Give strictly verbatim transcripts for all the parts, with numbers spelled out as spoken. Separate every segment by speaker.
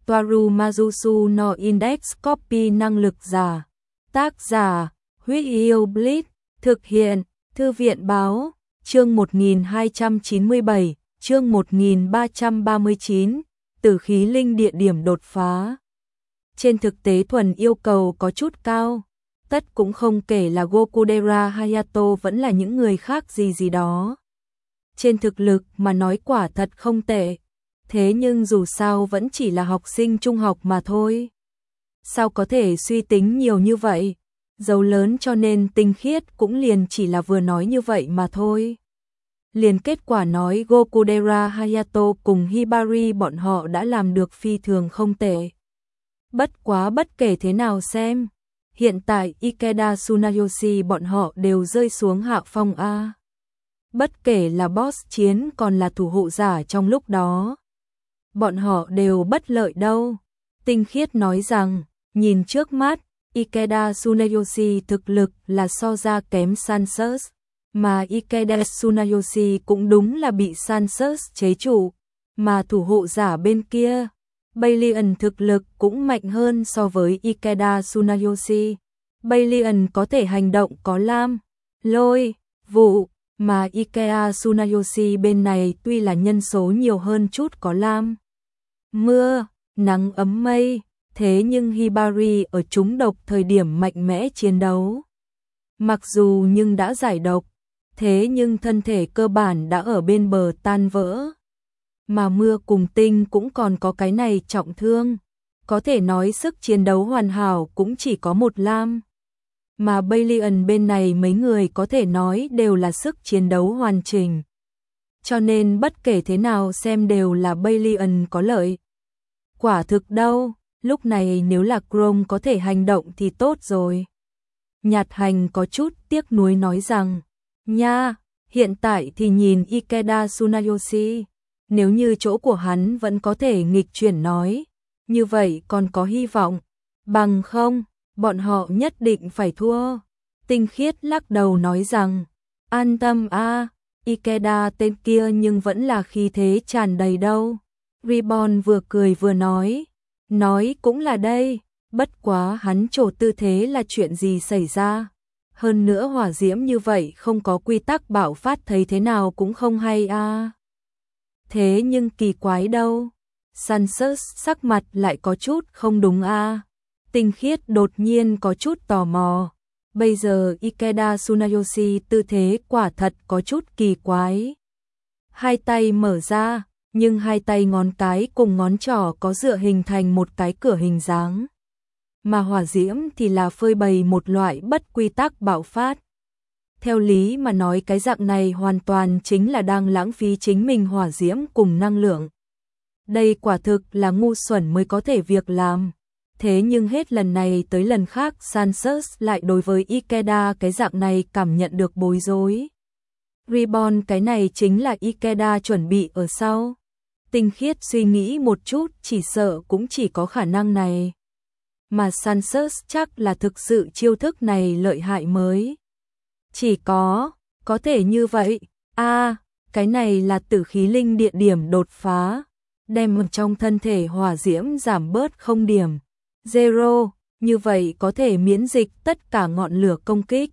Speaker 1: Toaru Majusu no Index Copy năng lực giả. Tác giả, Huyết Yêu Blitz, thực hiện, Thư viện báo, chương một nghìn hai trăm chín mươi bảy, chương một nghìn ba trăm ba mươi chín, Tử khí linh địa điểm đột phá. Trên thực tế thuần yêu cầu có chút cao, tất cũng không kể là Gokudera Hayato vẫn là những người khác gì gì đó. Trên thực lực mà nói quả thật không tệ, thế nhưng dù sao vẫn chỉ là học sinh trung học mà thôi. Sao có thể suy tính nhiều như vậy? Dấu lớn cho nên tinh khiết cũng liền chỉ là vừa nói như vậy mà thôi. Liền kết quả nói Gokudera Hayato cùng Hibari bọn họ đã làm được phi thường không tệ. Bất quá bất kể thế nào xem, hiện tại Ikeda Tsunayoshi bọn họ đều rơi xuống hạ phong A. Bất kể là boss chiến còn là thủ hộ giả trong lúc đó, bọn họ đều bất lợi đâu. Tinh khiết nói rằng, nhìn trước mắt, Ikeda Tsunayoshi thực lực là so ra kém Sansus, mà Ikeda Tsunayoshi cũng đúng là bị Sansus chế trụ, mà thủ hộ giả bên kia, Balian thực lực cũng mạnh hơn so với Ikeda Tsunayoshi. Balian có thể hành động có lam, lôi, vụ, mà Ikeda Tsunayoshi bên này tuy là nhân số nhiều hơn chút có lam, mưa, nắng ấm mây, thế nhưng Hibari ở trúng độc thời điểm mạnh mẽ chiến đấu. Mặc dù nhưng đã giải độc, thế nhưng thân thể cơ bản đã ở bên bờ tan vỡ. Mà mưa cùng tinh cũng còn có cái này trọng thương, có thể nói sức chiến đấu hoàn hảo cũng chỉ có một lam. Mà Balian bên này mấy người có thể nói đều là sức chiến đấu hoàn chỉnh. Cho nên bất kể thế nào xem đều là Balian có lợi. Quả thực đâu, lúc này nếu là Chrome có thể hành động thì tốt rồi. Nhạt Hành có chút tiếc nuối nói rằng, nha, hiện tại thì nhìn Ikeda Tsunayoshi, nếu như chỗ của hắn vẫn có thể nghịch chuyển nói, như vậy còn có hy vọng, bằng không, bọn họ nhất định phải thua. Tinh khiết lắc đầu nói rằng, an tâm a, Ikeda tên kia nhưng vẫn là khí thế tràn đầy đâu. Reborn vừa cười vừa nói, nói cũng là đây, bất quá hắn trổ tư thế là chuyện gì xảy ra. Hơn nữa hỏa diễm như vậy không có quy tắc bạo phát thấy thế nào cũng không hay a. Thế nhưng kỳ quái đâu, Sansus sắc mặt lại có chút không đúng a. Tinh khiết đột nhiên có chút tò mò, bây giờ Ikeda Tsunayoshi tư thế quả thật có chút kỳ quái. Hai tay mở ra, nhưng hai tay ngón cái cùng ngón trỏ có dựa hình thành một cái cửa hình dáng. Mà hỏa diễm thì là phơi bày một loại bất quy tắc bạo phát. Theo lý mà nói cái dạng này hoàn toàn chính là đang lãng phí chính mình hỏa diễm cùng năng lượng. Đây quả thực là ngu xuẩn mới có thể việc làm. Thế nhưng hết lần này tới lần khác Sansus lại đối với Ikeda cái dạng này cảm nhận được bối rối. Reborn cái này chính là Ikeda chuẩn bị ở sau. Tinh khiết suy nghĩ một chút chỉ sợ cũng chỉ có khả năng này. Mà Sansus chắc là thực sự chiêu thức này lợi hại mới. Chỉ có, có thể như vậy, a à, cái này là tử khí linh địa điểm đột phá, đem trong thân thể hỏa diễm giảm bớt không điểm. Zero, như vậy có thể miễn dịch tất cả ngọn lửa công kích.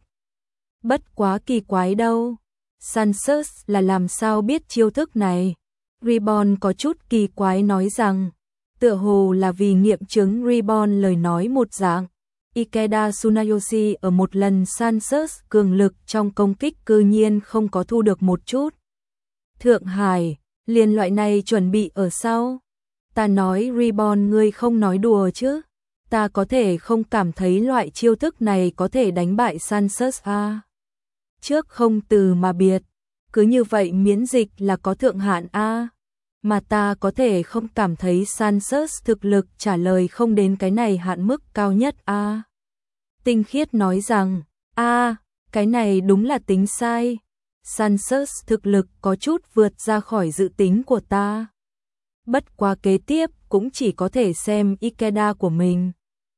Speaker 1: Bất quá kỳ quái đâu, Sansus là làm sao biết chiêu thức này? Reborn có chút kỳ quái nói rằng, tựa hồ là vì nghiệm chứng Reborn lời nói một dạng. Ikeda Tsunayoshi ở một lần Sansus cường lực trong công kích cư nhiên không có thu được một chút. Thượng Hải, liền loại này chuẩn bị ở sau. Ta nói Reborn ngươi không nói đùa chứ? Ta có thể không cảm thấy loại chiêu thức này có thể đánh bại Sansus a. Trước không từ mà biệt, cứ như vậy miễn dịch là có thượng hạn a. Mà ta có thể không cảm thấy Sansus thực lực trả lời không đến cái này hạn mức cao nhất a. Tinh khiết nói rằng, a, cái này đúng là tính sai. Sansus thực lực có chút vượt ra khỏi dự tính của ta. Bất quá kế tiếp cũng chỉ có thể xem Ikeda của mình.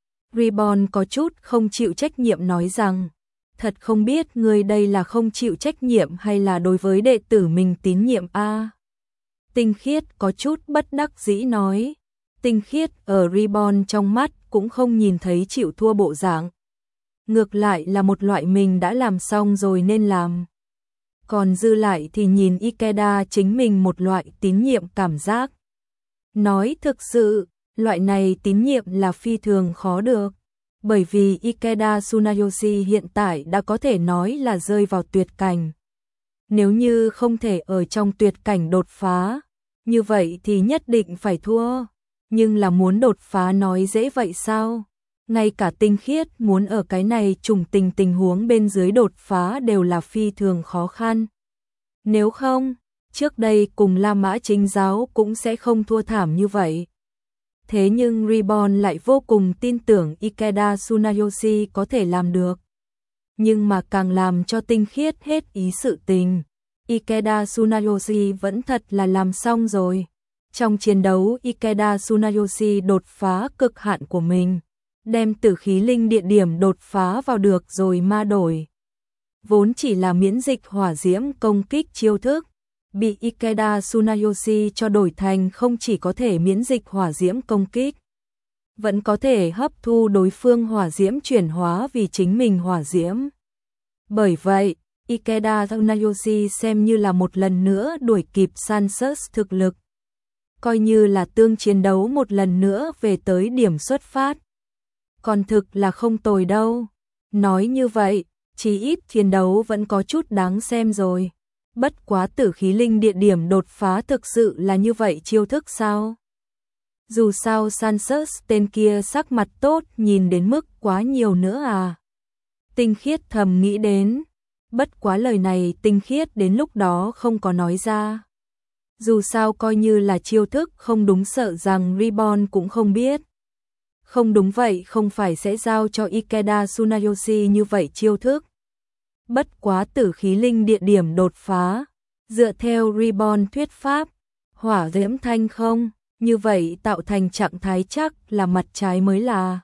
Speaker 1: Reborn có chút không chịu trách nhiệm nói rằng, thật không biết người đây là không chịu trách nhiệm hay là đối với đệ tử mình tín nhiệm a. Tinh khiết có chút bất đắc dĩ nói, Tinh Khiết ở Reborn trong mắt cũng không nhìn thấy chịu thua bộ dạng. Ngược lại là một loại mình đã làm xong rồi nên làm. Còn dư lại thì nhìn Ikeda chính mình một loại tín nhiệm cảm giác. Nói thực sự, loại này tín nhiệm là phi thường khó được. Bởi vì Ikeda Tsunayoshi hiện tại đã có thể nói là rơi vào tuyệt cảnh. Nếu như không thể ở trong tuyệt cảnh đột phá, như vậy thì nhất định phải thua. Nhưng là muốn đột phá nói dễ vậy sao? Ngay cả Tinh Khiết muốn ở cái này trùng tình tình huống bên dưới đột phá đều là phi thường khó khăn. Nếu không, trước đây cùng La Mã Chính Giáo cũng sẽ không thua thảm như vậy. Thế nhưng Reborn lại vô cùng tin tưởng Ikeda Tsunayoshi có thể làm được. Nhưng mà càng làm cho Tinh Khiết hết ý sự tình. Ikeda Tsunayoshi vẫn thật là làm xong rồi. Trong chiến đấu Ikeda Tsunayoshi đột phá cực hạn của mình. Đem tử khí linh địa điểm đột phá vào được rồi ma đổi. Vốn chỉ là miễn dịch hỏa diễm công kích chiêu thức. Bị Ikeda Tsunayoshi cho đổi thành không chỉ có thể miễn dịch hỏa diễm công kích. Vẫn có thể hấp thu đối phương hỏa diễm chuyển hóa vì chính mình hỏa diễm. Bởi vậy, Ikeda Tsunayoshi xem như là một lần nữa đuổi kịp Sansus thực lực. Coi như là tương chiến đấu một lần nữa về tới điểm xuất phát. Còn thực là không tồi đâu. Nói như vậy, chí ít chiến đấu vẫn có chút đáng xem rồi. Bất quá tử khí linh địa điểm đột phá thực sự là như vậy chiêu thức sao? Dù sao Sansus tên kia sắc mặt tốt nhìn đến mức quá nhiều nữa à. Tinh Khiết thầm nghĩ đến. Bất quá lời này Tinh Khiết đến lúc đó không có nói ra. Dù sao coi như là chiêu thức không đúng sợ rằng Reborn cũng không biết. Không đúng vậy không phải sẽ giao cho Ikeda Tsunayoshi như vậy chiêu thức. Bất quá tử khí linh địa điểm đột phá. Dựa theo Reborn thuyết pháp, hỏa diễm thanh không, như vậy tạo thành trạng thái chắc là mặt trái mới là.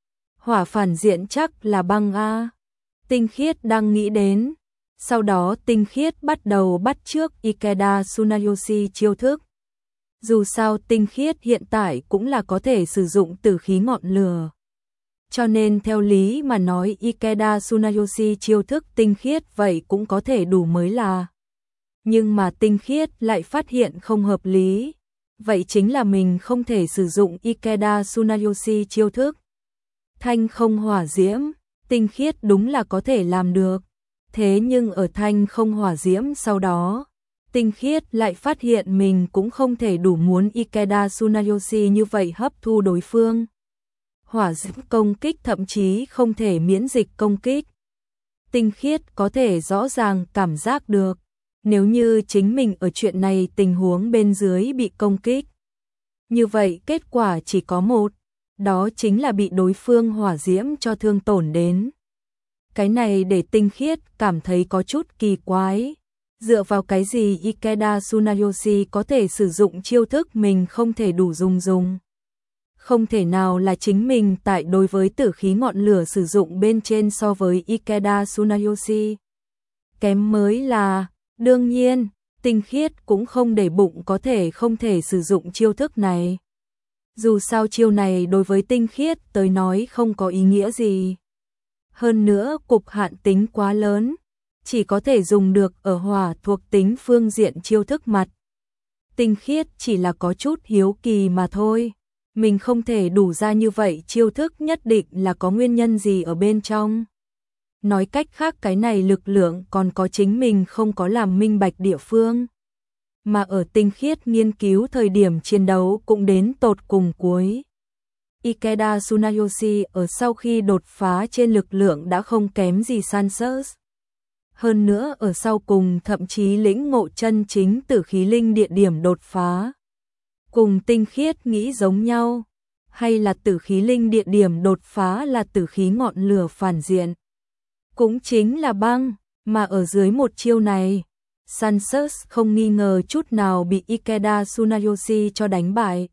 Speaker 1: Hỏa phản diện chắc là băng A. Tinh Khiết đang nghĩ đến. Sau đó Tinh Khiết bắt đầu bắt chước Ikeda Tsunayoshi chiêu thức. Dù sao Tinh Khiết hiện tại cũng là có thể sử dụng tử khí ngọn lửa. Cho nên theo lý mà nói Ikeda Tsunayoshi chiêu thức Tinh Khiết vậy cũng có thể đủ mới là. Nhưng mà Tinh Khiết lại phát hiện không hợp lý. Vậy chính là mình không thể sử dụng Ikeda Tsunayoshi chiêu thức. Thanh không hỏa diễm, Tinh Khiết đúng là có thể làm được. Thế nhưng ở thanh không hỏa diễm sau đó, Tinh Khiết lại phát hiện mình cũng không thể đủ muốn Ikeda Tsunayoshi như vậy hấp thu đối phương. Hỏa diễm công kích thậm chí không thể miễn dịch công kích. Tinh Khiết có thể rõ ràng cảm giác được, nếu như chính mình ở chuyện này tình huống bên dưới bị công kích. Như vậy kết quả chỉ có một, đó chính là bị đối phương hỏa diễm cho thương tổn đến. Cái này để Tinh Khiết cảm thấy có chút kỳ quái. Dựa vào cái gì Ikeda Tsunayoshi có thể sử dụng chiêu thức mình không thể đủ dùng dùng. Không thể nào là chính mình tại đối với tử khí ngọn lửa sử dụng bên trên so với Ikeda Tsunayoshi. Kém mới là, đương nhiên, Tinh Khiết cũng không để bụng có thể không thể sử dụng chiêu thức này. Dù sao chiêu này đối với Tinh Khiết tới nói không có ý nghĩa gì. Hơn nữa cục hạn tính quá lớn, chỉ có thể dùng được ở hỏa thuộc tính phương diện chiêu thức mặt. Tinh Khiết chỉ là có chút hiếu kỳ mà thôi. Mình không thể đủ ra như vậy chiêu thức nhất định là có nguyên nhân gì ở bên trong. Nói cách khác cái này lực lượng còn có chính mình không có làm minh bạch địa phương. Mà ở Tinh Khiết nghiên cứu thời điểm chiến đấu cũng đến tột cùng cuối. Ikeda Tsunayoshi ở sau khi đột phá trên lực lượng đã không kém gì Sansus. Hơn nữa ở sau cùng thậm chí lĩnh ngộ chân chính tử khí linh địa điểm đột phá. Cùng Tinh Khiết nghĩ giống nhau, hay là tử khí linh địa điểm đột phá là tử khí ngọn lửa phản diện. Cũng chính là băng, mà ở dưới một chiêu này, Sansus không nghi ngờ chút nào bị Ikeda Tsunayoshi cho đánh bại.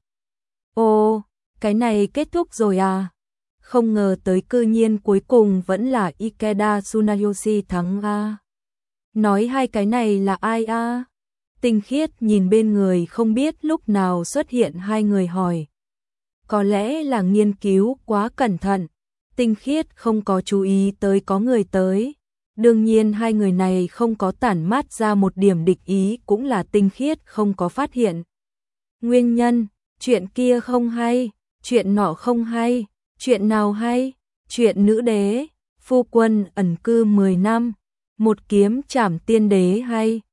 Speaker 1: Ồ, cái này kết thúc rồi à? Không ngờ tới cư nhiên cuối cùng vẫn là Ikeda Tsunayoshi thắng a. Nói hai cái này là ai a? Tinh Khiết nhìn bên người không biết lúc nào xuất hiện hai người hỏi. có lẽ là nghiên cứu quá cẩn thận, Tinh Khiết không có chú ý tới có người tới. Đương nhiên hai người này không có tản mát ra một điểm địch ý cũng là Tinh Khiết không có phát hiện. Nguyên nhân, chuyện kia không hay, chuyện nọ không hay, chuyện nào hay, chuyện nữ đế, phu quân ẩn cư mười năm, một kiếm trảm tiên đế hay,